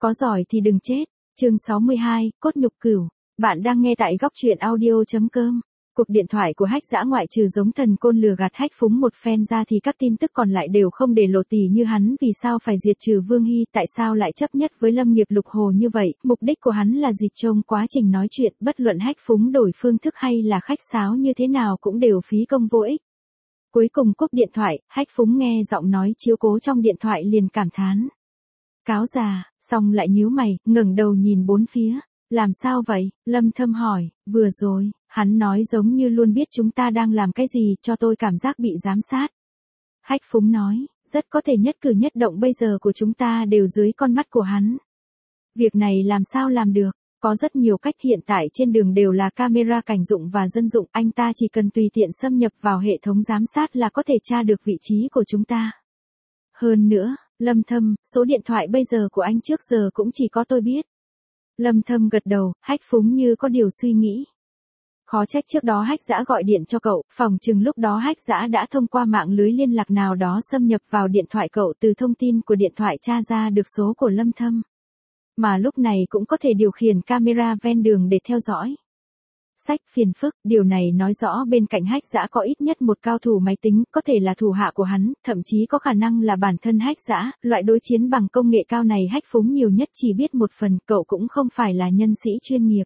Có giỏi thì đừng chết. Chương 62, cốt nhục cửu. Bạn đang nghe tại góc truyện audio.com. Cuộc điện thoại của Hách Dã ngoại trừ giống thần côn lừa gạt Hách Phúng một phen ra thì các tin tức còn lại đều không để lộ tỉ như hắn vì sao phải diệt trừ Vương Hy, tại sao lại chấp nhất với Lâm Nghiệp Lục Hồ như vậy, mục đích của hắn là gì. Trong quá trình nói chuyện, bất luận Hách Phúng đổi phương thức hay là khách sáo như thế nào cũng đều phí công vô ích. Cuối cùng cúp điện thoại, Hách Phúng nghe giọng nói chiếu cố trong điện thoại liền cảm thán. Cáo già, xong lại nhíu mày, ngẩng đầu nhìn bốn phía. Làm sao vậy? Lâm Thâm hỏi. Vừa rồi, hắn nói giống như luôn biết chúng ta đang làm cái gì, cho tôi cảm giác bị giám sát. Hách Phúng nói, rất có thể nhất cử nhất động bây giờ của chúng ta đều dưới con mắt của hắn. Việc này làm sao làm được? Có rất nhiều cách, hiện tại trên đường đều là camera cảnh dụng và dân dụng, anh ta chỉ cần tùy tiện xâm nhập vào hệ thống giám sát là có thể tra được vị trí của chúng ta. Hơn nữa, Lâm Thâm, số điện thoại bây giờ của anh trước giờ cũng chỉ có tôi biết. Lâm Thâm gật đầu, Hách Phúng như có điều suy nghĩ. Khó trách trước đó Hách Dã gọi điện cho cậu, phòng chừng lúc đó Hách Dã đã thông qua mạng lưới liên lạc nào đó xâm nhập vào điện thoại cậu, từ thông tin của điện thoại tra ra được số của Lâm Thâm. Mà lúc này cũng có thể điều khiển camera ven đường để theo dõi. Sách phiền phức, điều này nói rõ bên cạnh Hách Dã có ít nhất một cao thủ máy tính, có thể là thủ hạ của hắn, thậm chí có khả năng là bản thân Hách Dã. Loại đối chiến bằng công nghệ cao này Hách Phúng nhiều nhất chỉ biết một phần, cậu cũng không phải là nhân sĩ chuyên nghiệp.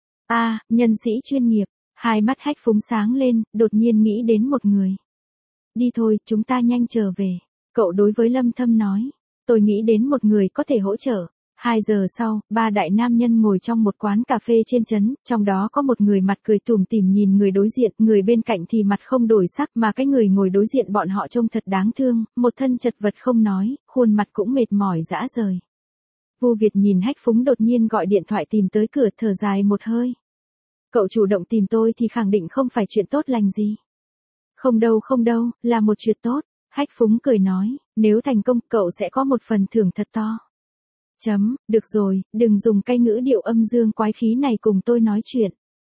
Nhân sĩ chuyên nghiệp. Hai mắt Hách Phúng sáng lên, đột nhiên nghĩ đến một người. Đi thôi, chúng ta nhanh trở về. Cậu đối với Lâm Thâm nói. Tôi nghĩ đến một người có thể hỗ trợ. 2 giờ sau, 3 đại nam nhân ngồi trong một quán cà phê trên trấn, trong đó có một người mặt cười tủm tỉm nhìn người đối diện, người bên cạnh thì mặt không đổi sắc, mà cái người ngồi đối diện bọn họ trông thật đáng thương, một thân chật vật không nói, khuôn mặt cũng mệt mỏi rã rời. Vu Việt nhìn Hách Phúng đột nhiên gọi điện thoại tìm tới cửa, thở dài một hơi. Cậu chủ động tìm tôi thì khẳng định không phải chuyện tốt lành gì. Không đâu, là một chuyện tốt. Hách Phúng cười nói, nếu thành công cậu sẽ có một phần thưởng thật to. Được rồi, đừng dùng cái ngữ điệu âm dương quái khí này cùng tôi nói chuyện.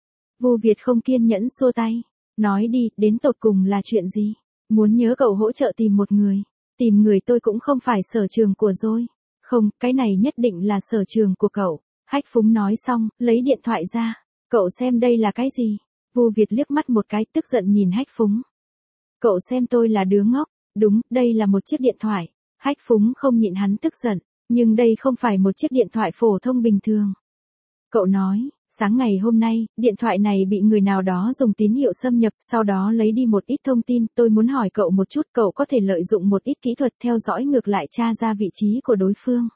Vu Việt không kiên nhẫn xua tay. Nói đi, đến tột cùng là chuyện gì? Muốn nhớ cậu hỗ trợ tìm một người. Tìm người tôi cũng không phải sở trường của tôi. Không, cái này nhất định là sở trường của cậu. Hách Phúng nói xong, lấy điện thoại ra. Cậu xem đây là cái gì? Vu Việt liếc mắt một cái, tức giận nhìn Hách Phúng. Cậu xem tôi là đứa ngốc. Đúng, đây là một chiếc điện thoại. Hách Phúng không nhịn hắn tức giận. Nhưng đây không phải một chiếc điện thoại phổ thông bình thường. Cậu nói, sáng ngày hôm nay, điện thoại này bị người nào đó dùng tín hiệu xâm nhập, sau đó lấy đi một ít thông tin, tôi muốn hỏi cậu một chút, cậu có thể lợi dụng một ít kỹ thuật theo dõi ngược lại tra ra vị trí của đối phương.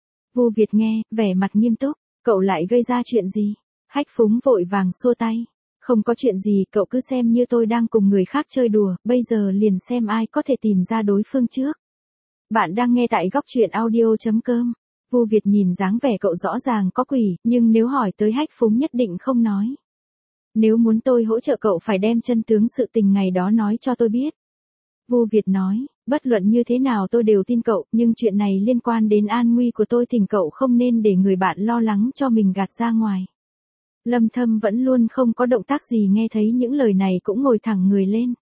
Vu Việt nghe, vẻ mặt nghiêm túc, cậu lại gây ra chuyện gì? Hách Phúng vội vàng xua tay. Không có chuyện gì, cậu cứ xem như tôi đang cùng người khác chơi đùa, bây giờ liền xem ai có thể tìm ra đối phương trước. Bạn đang nghe tại góc truyện audio.com. Vu Việt nhìn dáng vẻ cậu rõ ràng có quỷ, nhưng nếu hỏi tới Hách Phúng nhất định không nói. Nếu muốn tôi hỗ trợ cậu phải đem chân tướng sự tình ngày đó nói cho tôi biết. Vu Việt nói, bất luận như thế nào tôi đều tin cậu, nhưng chuyện này liên quan đến an nguy của tôi, thỉnh cậu không nên để người bạn lo lắng cho mình gạt ra ngoài. Lâm Thâm vẫn luôn không có động tác gì, nghe thấy những lời này cũng ngồi thẳng người lên.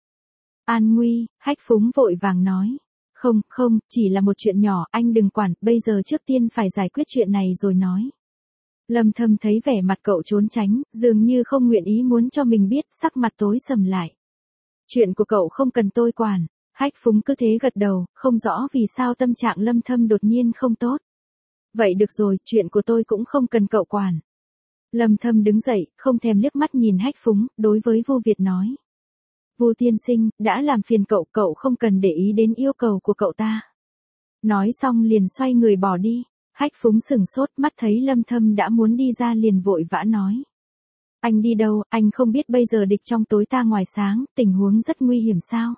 An nguy, Hách Phúng vội vàng nói. Không, chỉ là một chuyện nhỏ, anh đừng quản, bây giờ trước tiên phải giải quyết chuyện này rồi nói. Lâm Thâm thấy vẻ mặt cậu trốn tránh, dường như không nguyện ý muốn cho mình biết, sắc mặt tối sầm lại. Chuyện của cậu không cần tôi quản. Hách Phúng cứ thế gật đầu, không rõ vì sao tâm trạng Lâm Thâm đột nhiên không tốt. Vậy được rồi, chuyện của tôi cũng không cần cậu quản. Lâm Thâm đứng dậy, không thèm liếc mắt nhìn Hách Phúng, đối với Vu Việt nói. Vu tiên sinh, đã làm phiền cậu, cậu không cần để ý đến yêu cầu của cậu ta. Nói xong liền xoay người bỏ đi. Hách Phúng sửng sốt, mắt thấy Lâm Thâm đã muốn đi ra liền vội vã nói. Anh đi đâu, anh không biết bây giờ địch trong tối ta ngoài sáng, tình huống rất nguy hiểm sao?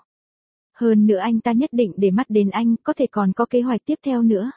Hơn nữa anh ta nhất định để mắt đến anh, có thể còn có kế hoạch tiếp theo nữa.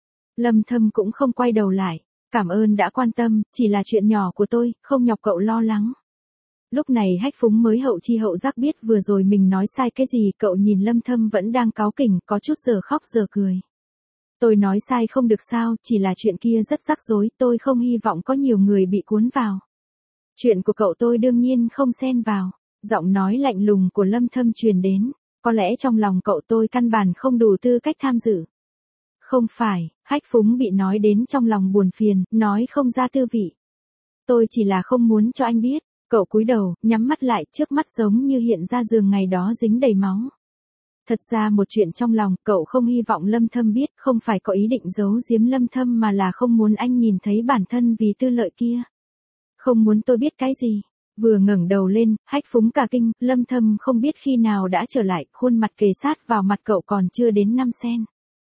Lâm Thâm cũng không quay đầu lại. Cảm ơn đã quan tâm, chỉ là chuyện nhỏ của tôi, không nhọc cậu lo lắng. Lúc này Hách Phúng mới hậu chi hậu giác biết vừa rồi mình nói sai cái gì, cậu nhìn Lâm Thâm vẫn đang cáu kỉnh, có chút giờ khóc giờ cười. Tôi nói sai không được sao, chỉ là chuyện kia rất rắc rối, tôi không hy vọng có nhiều người bị cuốn vào. Chuyện của cậu tôi đương nhiên không xen vào. Giọng nói lạnh lùng của Lâm Thâm truyền đến. Có lẽ trong lòng cậu tôi căn bản không đủ tư cách tham dự. Không phải, Hách Phúng bị nói đến trong lòng buồn phiền, nói không ra tư vị. Tôi chỉ là không muốn cho anh biết. Cậu cúi đầu, nhắm mắt lại, trước mắt giống như hiện ra giường ngày đó dính đầy máu. Thật ra một chuyện trong lòng, cậu không hy vọng Lâm Thâm biết, không phải có ý định giấu giếm Lâm Thâm mà là không muốn anh nhìn thấy bản thân vì tư lợi kia. Không muốn tôi biết cái gì. Vừa ngẩng đầu lên, Hách Phúng cả kinh, Lâm Thâm không biết khi nào đã trở lại, khuôn mặt kề sát vào mặt cậu còn chưa đến 5 cm.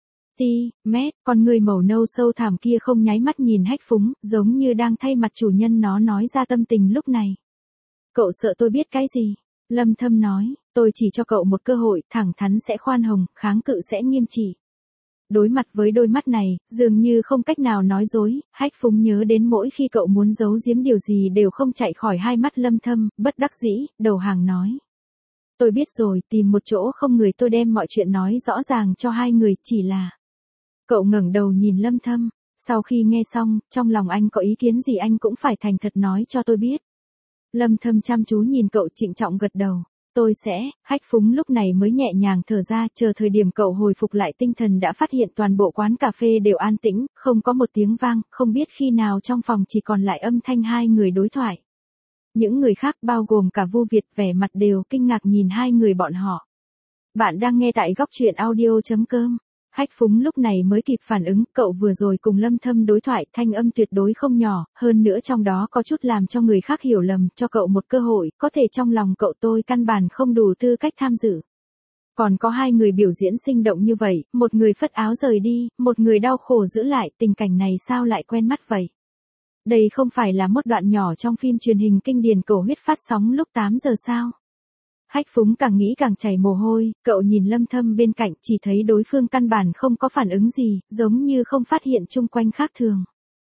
Con người màu nâu sâu thẳm kia không nháy mắt nhìn Hách Phúng, giống như đang thay mặt chủ nhân nó nói ra tâm tình lúc này. Cậu sợ tôi biết cái gì? Lâm Thâm nói, tôi chỉ cho cậu một cơ hội, thẳng thắn sẽ khoan hồng, kháng cự sẽ nghiêm trị. Đối mặt với đôi mắt này, dường như không cách nào nói dối, Hách Phúng nhớ đến mỗi khi cậu muốn giấu giếm điều gì đều không chạy khỏi hai mắt Lâm Thâm, bất đắc dĩ, đầu hàng nói. Tôi biết rồi, tìm một chỗ không người tôi đem mọi chuyện nói rõ ràng cho hai người, chỉ là... Cậu ngẩng đầu nhìn Lâm Thâm, sau khi nghe xong, trong lòng anh có ý kiến gì anh cũng phải thành thật nói cho tôi biết. Lâm Thâm chăm chú nhìn cậu trịnh trọng gật đầu. Tôi sẽ, Hách Phúng lúc này mới nhẹ nhàng thở ra, chờ thời điểm cậu hồi phục lại tinh thần đã phát hiện toàn bộ quán cà phê đều an tĩnh, không có một tiếng vang, không biết khi nào trong phòng chỉ còn lại âm thanh hai người đối thoại. Những người khác bao gồm cả Vu Việt vẻ mặt đều kinh ngạc nhìn hai người bọn họ. Bạn đang nghe tại góc truyện audio.com. Hách Phúng lúc này mới kịp phản ứng, cậu vừa rồi cùng Lâm Thâm đối thoại, thanh âm tuyệt đối không nhỏ, hơn nữa trong đó có chút làm cho người khác hiểu lầm, cho cậu một cơ hội, có thể trong lòng cậu tôi căn bản không đủ tư cách tham dự. Còn có hai người biểu diễn sinh động như vậy, một người phất áo rời đi, một người đau khổ giữ lại, tình cảnh này sao lại quen mắt vậy? Đây không phải là một đoạn nhỏ trong phim truyền hình kinh điển Cầu Huyết phát sóng lúc 8 giờ sao? Hách Phúng càng nghĩ càng chảy mồ hôi, cậu nhìn Lâm Thâm bên cạnh chỉ thấy đối phương căn bản không có phản ứng gì, giống như không phát hiện chung quanh khác thường.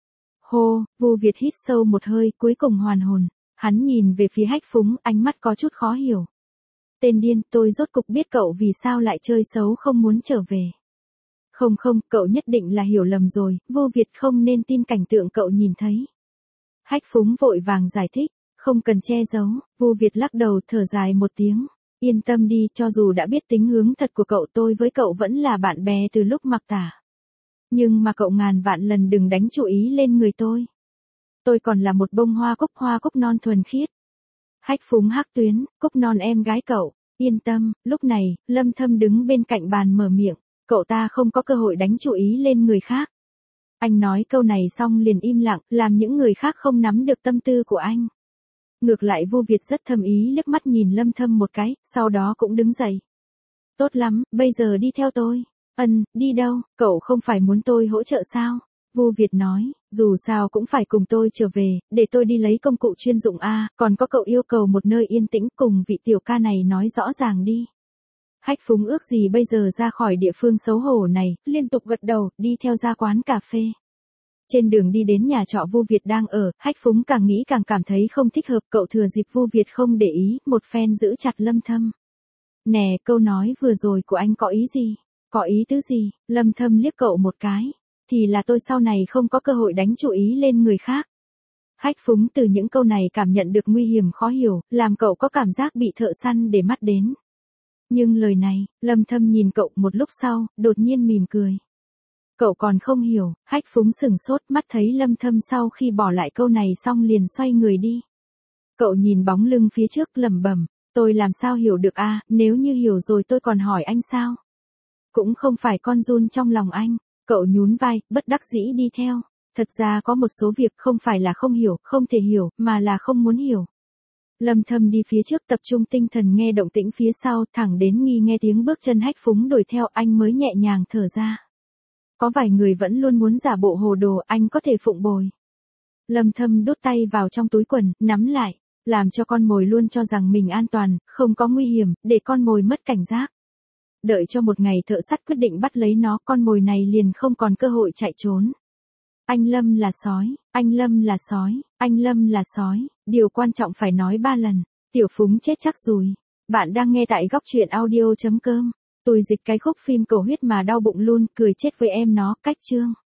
Hô, Vu Việt hít sâu một hơi, cuối cùng hoàn hồn. Hắn nhìn về phía Hách Phúng, ánh mắt có chút khó hiểu. Tên điên, tôi rốt cục biết cậu vì sao lại chơi xấu không muốn trở về. Không, cậu nhất định là hiểu lầm rồi, Vu Việt không nên tin cảnh tượng cậu nhìn thấy. Hách Phúng vội vàng giải thích. Không cần che giấu, Vu Việt lắc đầu thở dài một tiếng. Yên tâm đi, cho dù đã biết tính hướng thật của cậu tôi với cậu vẫn là bạn bè từ lúc mặc tả. Nhưng mà cậu ngàn vạn lần đừng đánh chú ý lên người tôi. Tôi còn là một bông hoa cúc non thuần khiết. Hách Phúng hắc tuyến, cúc non em gái cậu. Yên tâm, lúc này, Lâm Thâm đứng bên cạnh bàn mở miệng. Cậu ta không có cơ hội đánh chú ý lên người khác. Anh nói câu này xong liền im lặng, làm những người khác không nắm được tâm tư của anh. Ngược lại Vu Việt rất thầm ý liếc mắt nhìn Lâm Thâm một cái, sau đó cũng đứng dậy. Tốt lắm, bây giờ đi theo tôi. Đi đâu, cậu không phải muốn tôi hỗ trợ sao? Vu Việt nói, dù sao cũng phải cùng tôi trở về, để tôi đi lấy công cụ chuyên dụng a, còn có cậu yêu cầu một nơi yên tĩnh cùng vị tiểu ca này nói rõ ràng đi. Hách Phúng ước gì bây giờ ra khỏi địa phương xấu hổ này, liên tục gật đầu, đi theo ra quán cà phê. Trên đường đi đến nhà trọ Vu Việt đang ở, Hách Phúng càng nghĩ càng cảm thấy không thích hợp, cậu thừa dịp Vu Việt không để ý, một phen giữ chặt Lâm Thâm. Nè, câu nói vừa rồi của anh có ý gì? Có ý tứ gì? Lâm Thâm liếc cậu một cái. Thì là tôi sau này không có cơ hội đánh chú ý lên người khác. Hách Phúng từ những câu này cảm nhận được nguy hiểm khó hiểu, làm cậu có cảm giác bị thợ săn để mắt đến. Nhưng lời này, Lâm Thâm nhìn cậu một lúc sau, đột nhiên mỉm cười. Cậu còn không hiểu, Hách Phúng sừng sốt mắt thấy Lâm Thâm sau khi bỏ lại câu này xong liền xoay người đi. Cậu nhìn bóng lưng phía trước lẩm bẩm, tôi làm sao hiểu được a, nếu như hiểu rồi tôi còn hỏi anh sao? Cũng không phải con giun trong lòng anh, cậu nhún vai, bất đắc dĩ đi theo. Thật ra có một số việc không phải là không hiểu, không thể hiểu, mà là không muốn hiểu. Lâm Thâm đi phía trước tập trung tinh thần nghe động tĩnh phía sau, thẳng đến nghe tiếng bước chân Hách Phúng đuổi theo anh mới nhẹ nhàng thở ra. Có vài người vẫn luôn muốn giả bộ hồ đồ, anh có thể phụng bồi. Lâm Thâm đút tay vào trong túi quần, nắm lại, làm cho con mồi luôn cho rằng mình an toàn, không có nguy hiểm, để con mồi mất cảnh giác. Đợi cho một ngày thợ sắt quyết định bắt lấy nó, con mồi này liền không còn cơ hội chạy trốn. Anh Lâm là sói, anh Lâm là sói, anh Lâm là sói, điều quan trọng phải nói 3 lần. Tiểu Phúng chết chắc rồi. Bạn đang nghe tại góc truyện audio.com. Tôi dịch cái khúc phim Cầu Huyết mà đau bụng luôn, cười chết với em nó, cách chương.